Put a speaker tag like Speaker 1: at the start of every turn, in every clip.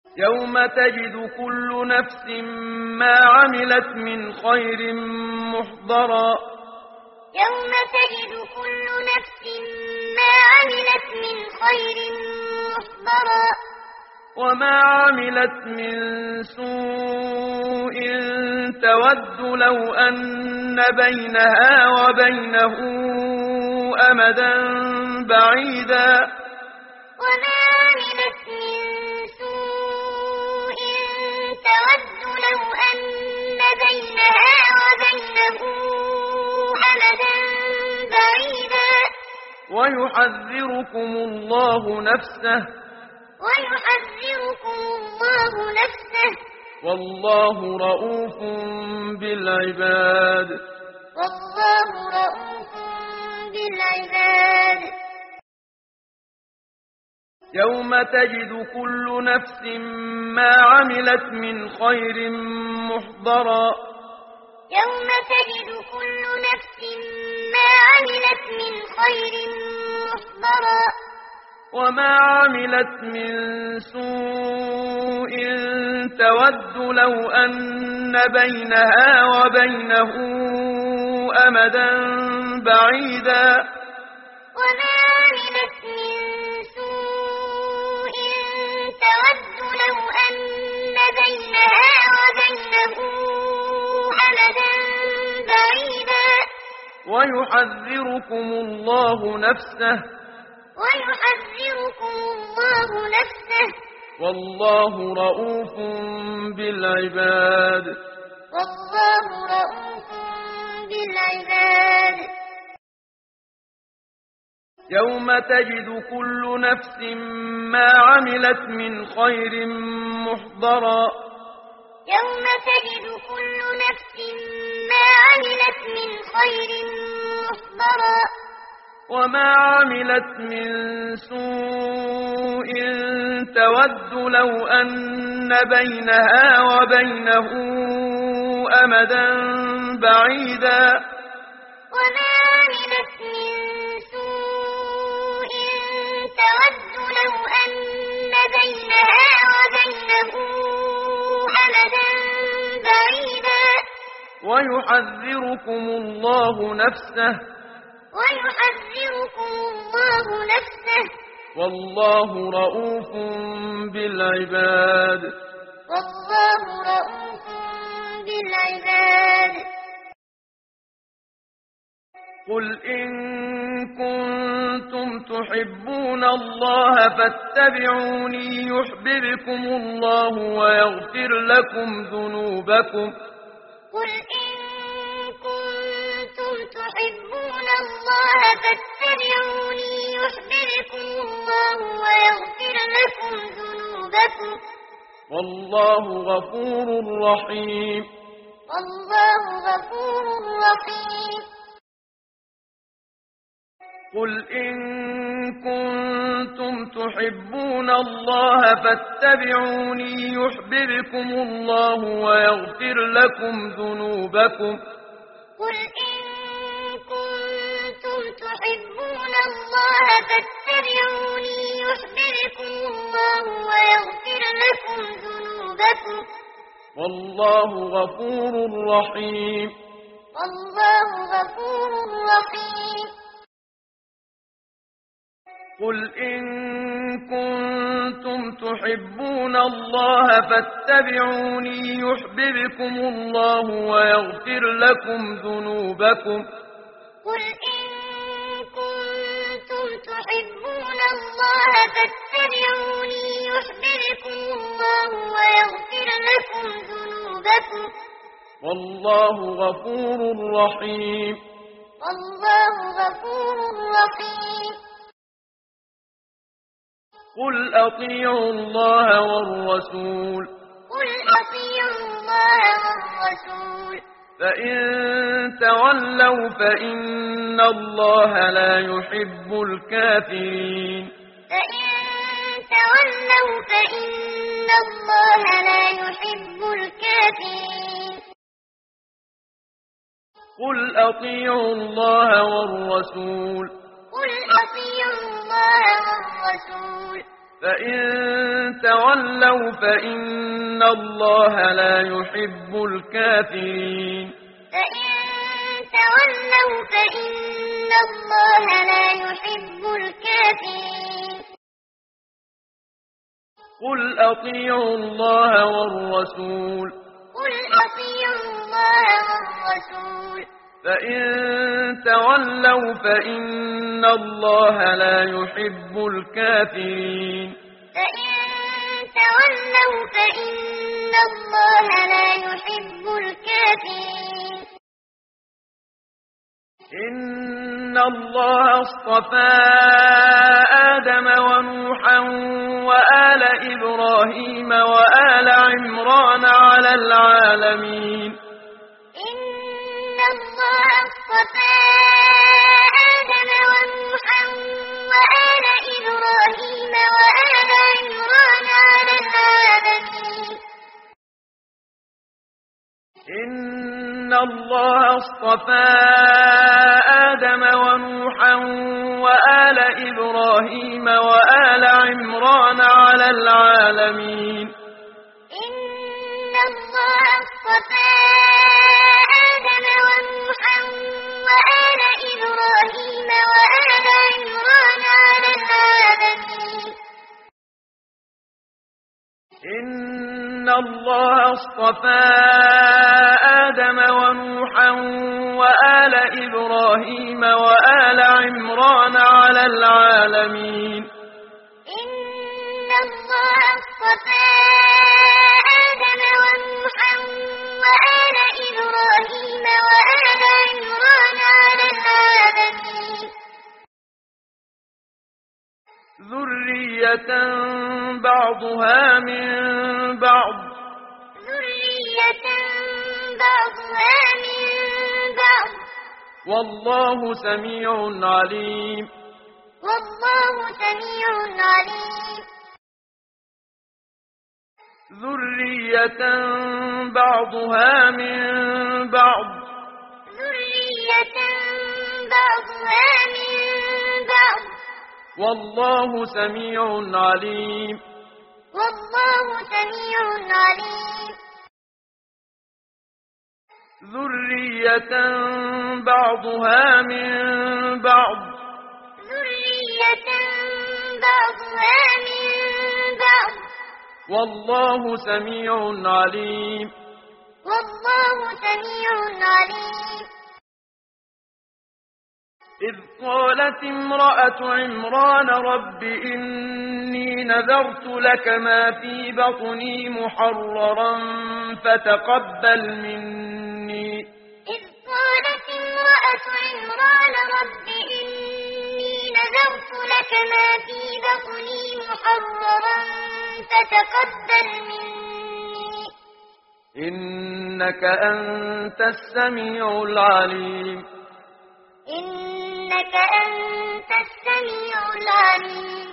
Speaker 1: يوم تجد كل نفس ما عملت من خير محضرا
Speaker 2: يوم تجد كل نفس ما عملت من خير محضرا
Speaker 1: وما عملت من سوء تود لو أن بينها وبينه أمدا بعيدا
Speaker 2: وما عملت من سوء تود لو أن بينها وبينه أمدا بعيدا
Speaker 1: ويحذركم الله نفسه والله رؤوف بالعباد يوم تجد كل نفس ما عملت من خير محضرا
Speaker 2: يوم تجد كل نفس ما عملت من خير محضرا
Speaker 1: وما عملت من سوء تود لو أن بينها وبينه أمدا بعيدا
Speaker 2: وما عملت من سوء تود لو أن بينها وبينه أمدا بعيدا
Speaker 1: ويحذركم الله نفسه والله رؤوف بالعباد يوم تجد كل نفس ما عملت من خير محضرا
Speaker 2: يوم تجد كل نفس ما عملت من خير محضرا
Speaker 1: وما عملت من سوء تود لو أن بينها وبينه أمدا بعيدا
Speaker 2: وما عملت من سوء تود لو أن بينها وبينه أمدا بعيدا
Speaker 1: ويحذركم الله نفسه والله رؤوف بالعباد قل إن كنتم تحبون الله فاتبعوني يحببكم الله ويغفر لكم ذنوبكم
Speaker 2: قل إن كنتم تحبون الله فاتبعوني يحببكم الله ويغفر لكم ذنوبكم
Speaker 1: والله غفور رحيم قل إن كنتم تحبون الله فاتبعوني يحببكم الله ويغفر لكم ذنوبكم
Speaker 2: قل إن كنتم تحبون الله فاتبعوني يحببكم الله ويغفر لكم ذنوبكم
Speaker 1: والله غفور رحيم قل إن كنتم تحبون الله فاتبعوني يحببكم الله ويغفر لكم ذنوبكم
Speaker 2: قل إن كنتم تحبون الله فاتبعوني يحببكم الله ويغفر لكم ذنوبكم
Speaker 1: والله غفور رحيم قل أطيعوا الله والرسول فإن تولوا فإن الله لا يحب الكافرين قل أطيعوا الله والرسول فإن تولوا فإن الله لا يحب الكافرين
Speaker 2: فإن تولوا فإن الله لا يحب الكافرين
Speaker 1: قل أطيعوا الله والرسول
Speaker 2: قل أطيعوا الله والرسول
Speaker 1: فإن تولوا فإن الله لا يحب الكافرين
Speaker 2: فإن تولوا فإن الله لا يحب الكافرين
Speaker 1: إن الله اصطفى آدم ونوحا وآل إبراهيم وآل عمران على العالمين
Speaker 2: إن الله اصطفى آدم ونوحا وآل إبراهيم وآل عمران على العالمين
Speaker 1: إن الله اصطفى آدم ونوحا وآل إبراهيم وآل عمران على العالمين
Speaker 2: إن الله اصطفى آدم ونوحا وآل إبراهيم وآل عمران على العالمين
Speaker 1: إن الله اصطفى آدم ونوحا وآل إبراهيم وآل عمران على العالمين
Speaker 2: إن الله اصطفى آدم ونوحا وآل إبراهيم وآل عمران على العالمين
Speaker 1: ذرية بعضها من بعض
Speaker 2: ذرية بعضها من بعض
Speaker 1: والله سميع عليم
Speaker 2: والله سميع عليم
Speaker 1: ذرية بعضها من بعض
Speaker 2: ذرية بعضها من بعض
Speaker 1: والله سميع عليم
Speaker 2: والله سميع عليم
Speaker 1: ذرية بعضها من بعض
Speaker 2: ذرية بعضها من بعض
Speaker 1: والله سميع عليم
Speaker 2: والله سميع عليم
Speaker 1: إذ قالت امرأة عمران رب إني نذرت لك ما في بطني محررا فتقبل مني
Speaker 2: إذ قالت امرأة عمران رب إني نذرت لك ما في بطني محررا فتقبل مني
Speaker 1: إنك أنت السميع العليم
Speaker 2: إنك أنت السميع العليم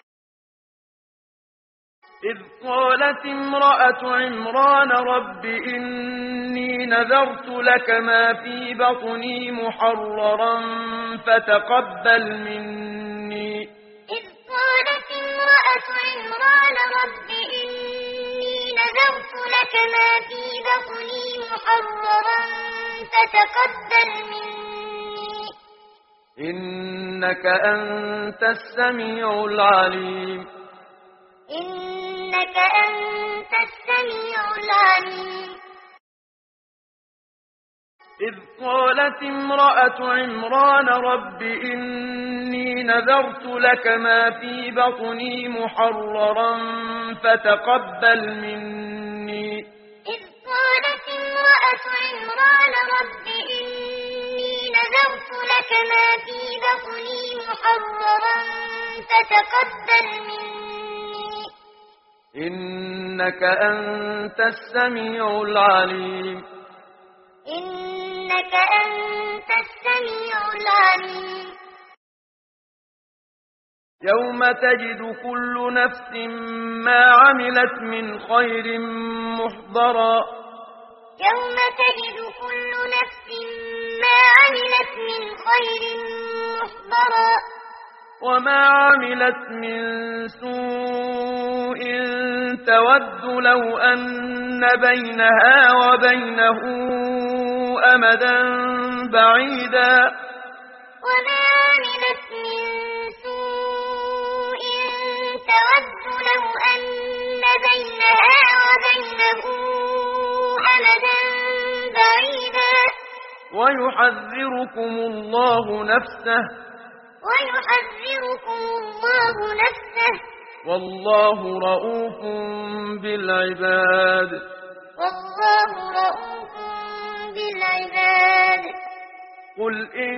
Speaker 1: إذ قالت امرأة عمران رب إني نذرت لك ما في بطني محررا فتقبل مني
Speaker 2: إذ قالت امرأة عمران رب إني نذرت لك ما في بطني محررا فتقبل مني
Speaker 1: إنك أنت السميع العليم
Speaker 2: إنك أنت السميع العليم
Speaker 1: إذ قالت امرأة عمران رب إني نذرت لك ما في بطني محررا فتقبل مني
Speaker 2: إذ قالت امرأة عمران رب إني نذرت لك ما في بطني محررا فتقبل مني
Speaker 1: إنك أنت السميع العليم
Speaker 2: إنك أنت السميع العليم
Speaker 1: يوم تجد كل نفس ما عملت من خير محضرا
Speaker 2: يوم تجد كل نفس ما عملت من خير محضرا
Speaker 1: وما عملت من سوء تود لو أن بينها وبينه أمدا بعيدا
Speaker 2: وما عملت من سوء تود لو أن بينها وبينه أمدا بعيدا
Speaker 1: ويحذركم الله نفسه والله رؤوف بالعباد قل إن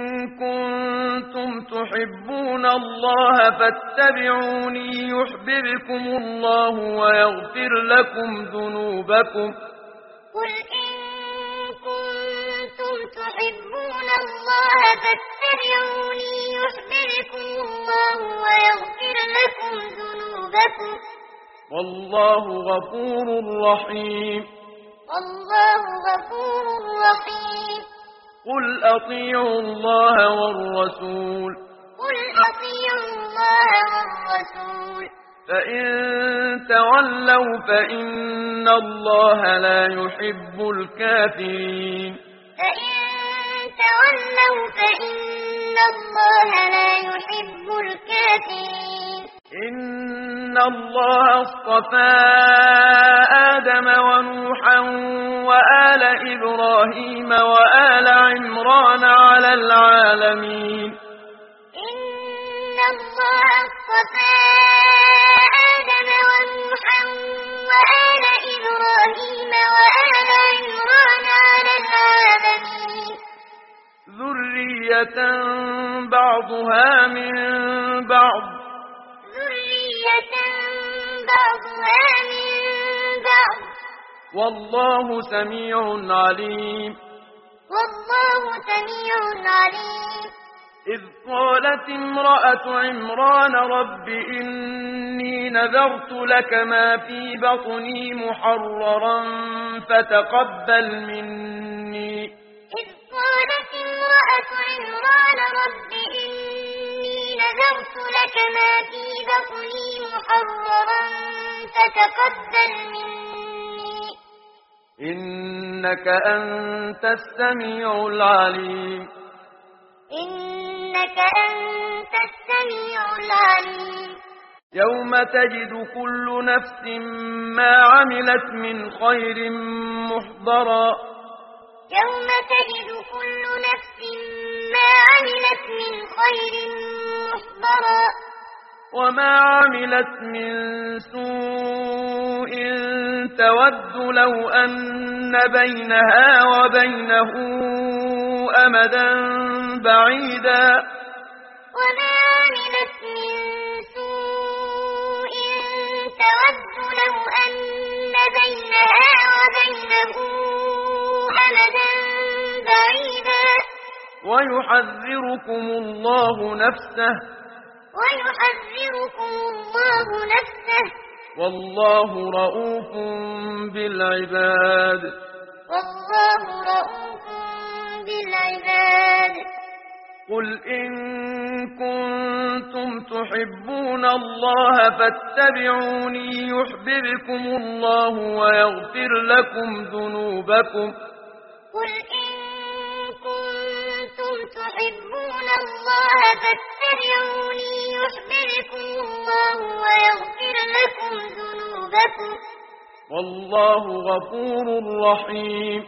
Speaker 1: كنتم تحبون الله فاتبعوني يحببكم الله ويغفر لكم ذنوبكم
Speaker 2: قل إن كنتم تحبون الله فاتبعوني يحببكم الله ويغفر لكم ذنوبكم
Speaker 1: والله غفور رحيم قل أطيعوا الله والرسول فإن تولوا فإن الله لا يحب الكافرين إن الله اصطفى آدم ونوحا وآل إبراهيم وآل عمران على العالمين
Speaker 2: إن الله اصطفى آدم ونوحا وآل إبراهيم وآل عمران على العالمين
Speaker 1: ذرية بعضها من بعض والله سميع عليم إذ قالت امرأة عمران رب إني نذرت لك ما في بطني محررا فتقبل مني
Speaker 2: إذ قالت امرأة عمران رب إني نذرت لك ما في بطني محررا فتقبل مني
Speaker 1: إنك أنت السميع العليم يوم تجد كل نفس ما عملت من خير محضرا وما عملت من سوء تود لو أن بينها وبينه أمدا بعيدا
Speaker 2: وما عملت من سوء تود لو أن بينها وبينه أمدا بعيدا
Speaker 1: ويحذركم الله نفسه والله رؤوف بالعباد قل إن كنتم تحبون الله فاتبعوني يحببكم الله ويغفر لكم ذنوبكم
Speaker 2: قل إن كنتم تحبون الله فاتبعوني يحببكم الله ويغفر لكم ذنوبكم
Speaker 1: والله غفور رحيم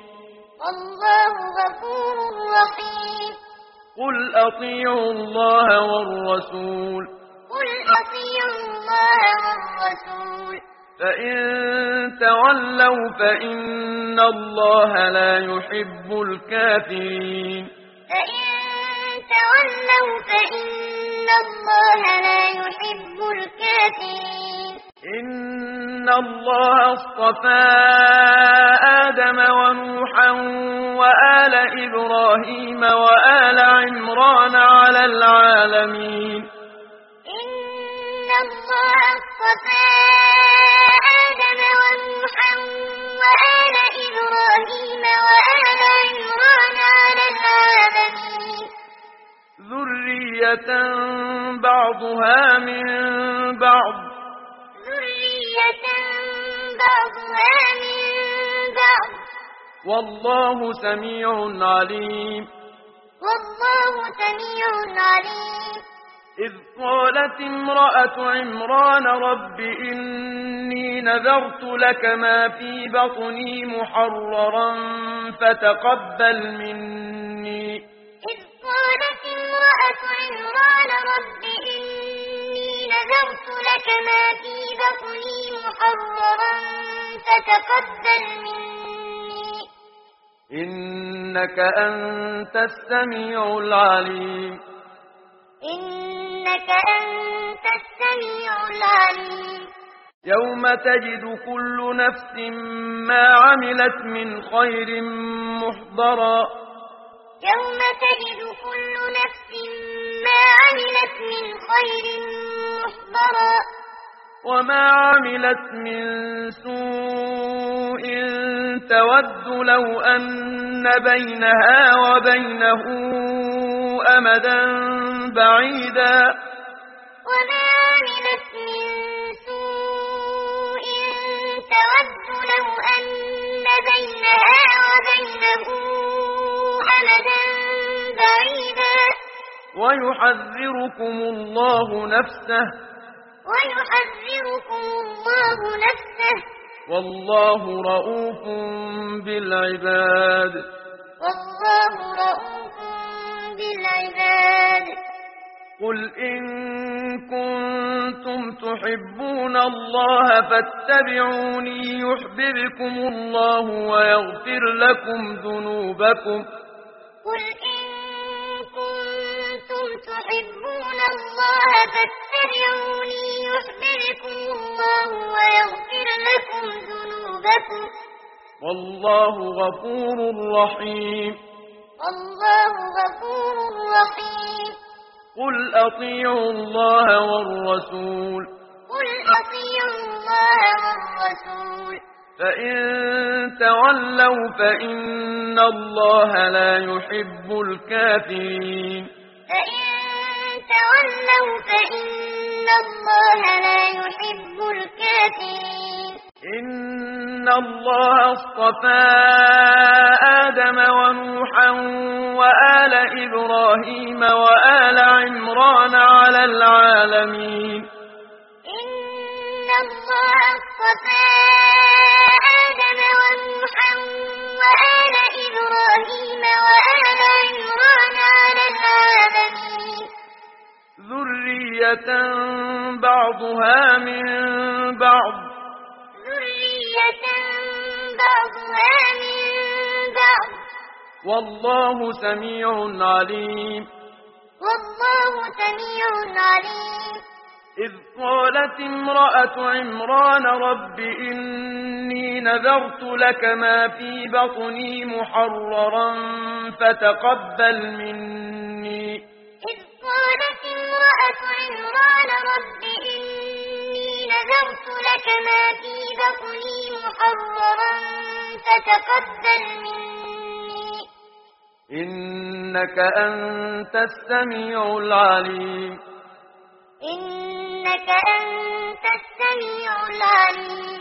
Speaker 1: قل أطيعوا الله والرسول فإن تولوا فإن الله لا يحب الكافرين إن الله اصطفى آدم ونوحا وآل إبراهيم وآل عمران على العالمين
Speaker 2: إن الله اصطفى آدم ونوحا وآل إبراهيم وآل عمران على العالمين
Speaker 1: ذرية والله سميع عليم.
Speaker 2: والله سميع عليم.
Speaker 1: إذ قالت امرأة عمران رب إني نذرت لك ما في بطني محررا فتقبل مني.
Speaker 2: إذ قالت امرأة عمران رب إني نذرت لك ما في بطني محررا فتقبل مني
Speaker 1: إنك أنت السميع العليم.
Speaker 2: إنك أنت السميع العليم.
Speaker 1: يوم تجد كل نفس ما عملت من خير محضرا.
Speaker 2: يوم تجد كل نفس ما عملت من خير محضرا
Speaker 1: وما عملت من سوء تود لو أن بينها وبينه أمدا بعيدا.
Speaker 2: وما عملت من سوء تود لو أن بينها وبينه أمدا بعيدا.
Speaker 1: ويحذركم الله نفسه.
Speaker 2: ويحذركم الله نفسه.
Speaker 1: والله رءوف بالعباد.
Speaker 2: والله رءوف بالعباد.
Speaker 1: قل إن كنتم تحبون الله فاتبعوني يحببكم الله ويغفر لكم ذنوبكم.
Speaker 2: قل إن كنتم تحبون الله فاتبعوني يحببكم الله ويغفر لكم ذنوبكم.
Speaker 1: والله غفور رحيم.
Speaker 2: والله غفور رحيم.
Speaker 1: قل أطيعوا الله والرسول.
Speaker 2: قل أطيعوا الله والرسول.
Speaker 1: فإن تولوا فإن الله لا يحب الكافرين.
Speaker 2: فإن تولوا فإن الله لا يحب الكافرين.
Speaker 1: إن الله اصطفى آدم ونوحا وآل إبراهيم وآل عمران على العالمين.
Speaker 2: إن الله اصطفى آدم ونوحا وآل إبراهيم وآل عمران على العالمين.
Speaker 1: ذرية بعضها من بعض.
Speaker 2: ذرية بعضها من بعض.
Speaker 1: والله سميع عليم.
Speaker 2: والله سميع عليم.
Speaker 1: إذ قالت امرأة عمران رب إني نذرت لك ما في بطني محررا فتقبل مني.
Speaker 2: إذ قالت امرأة عمران رب إني نذرت لك ما في بطني محررا فتقبل مني
Speaker 1: إنك أنت السميع العليم.
Speaker 2: إنك أنت السميع العليم.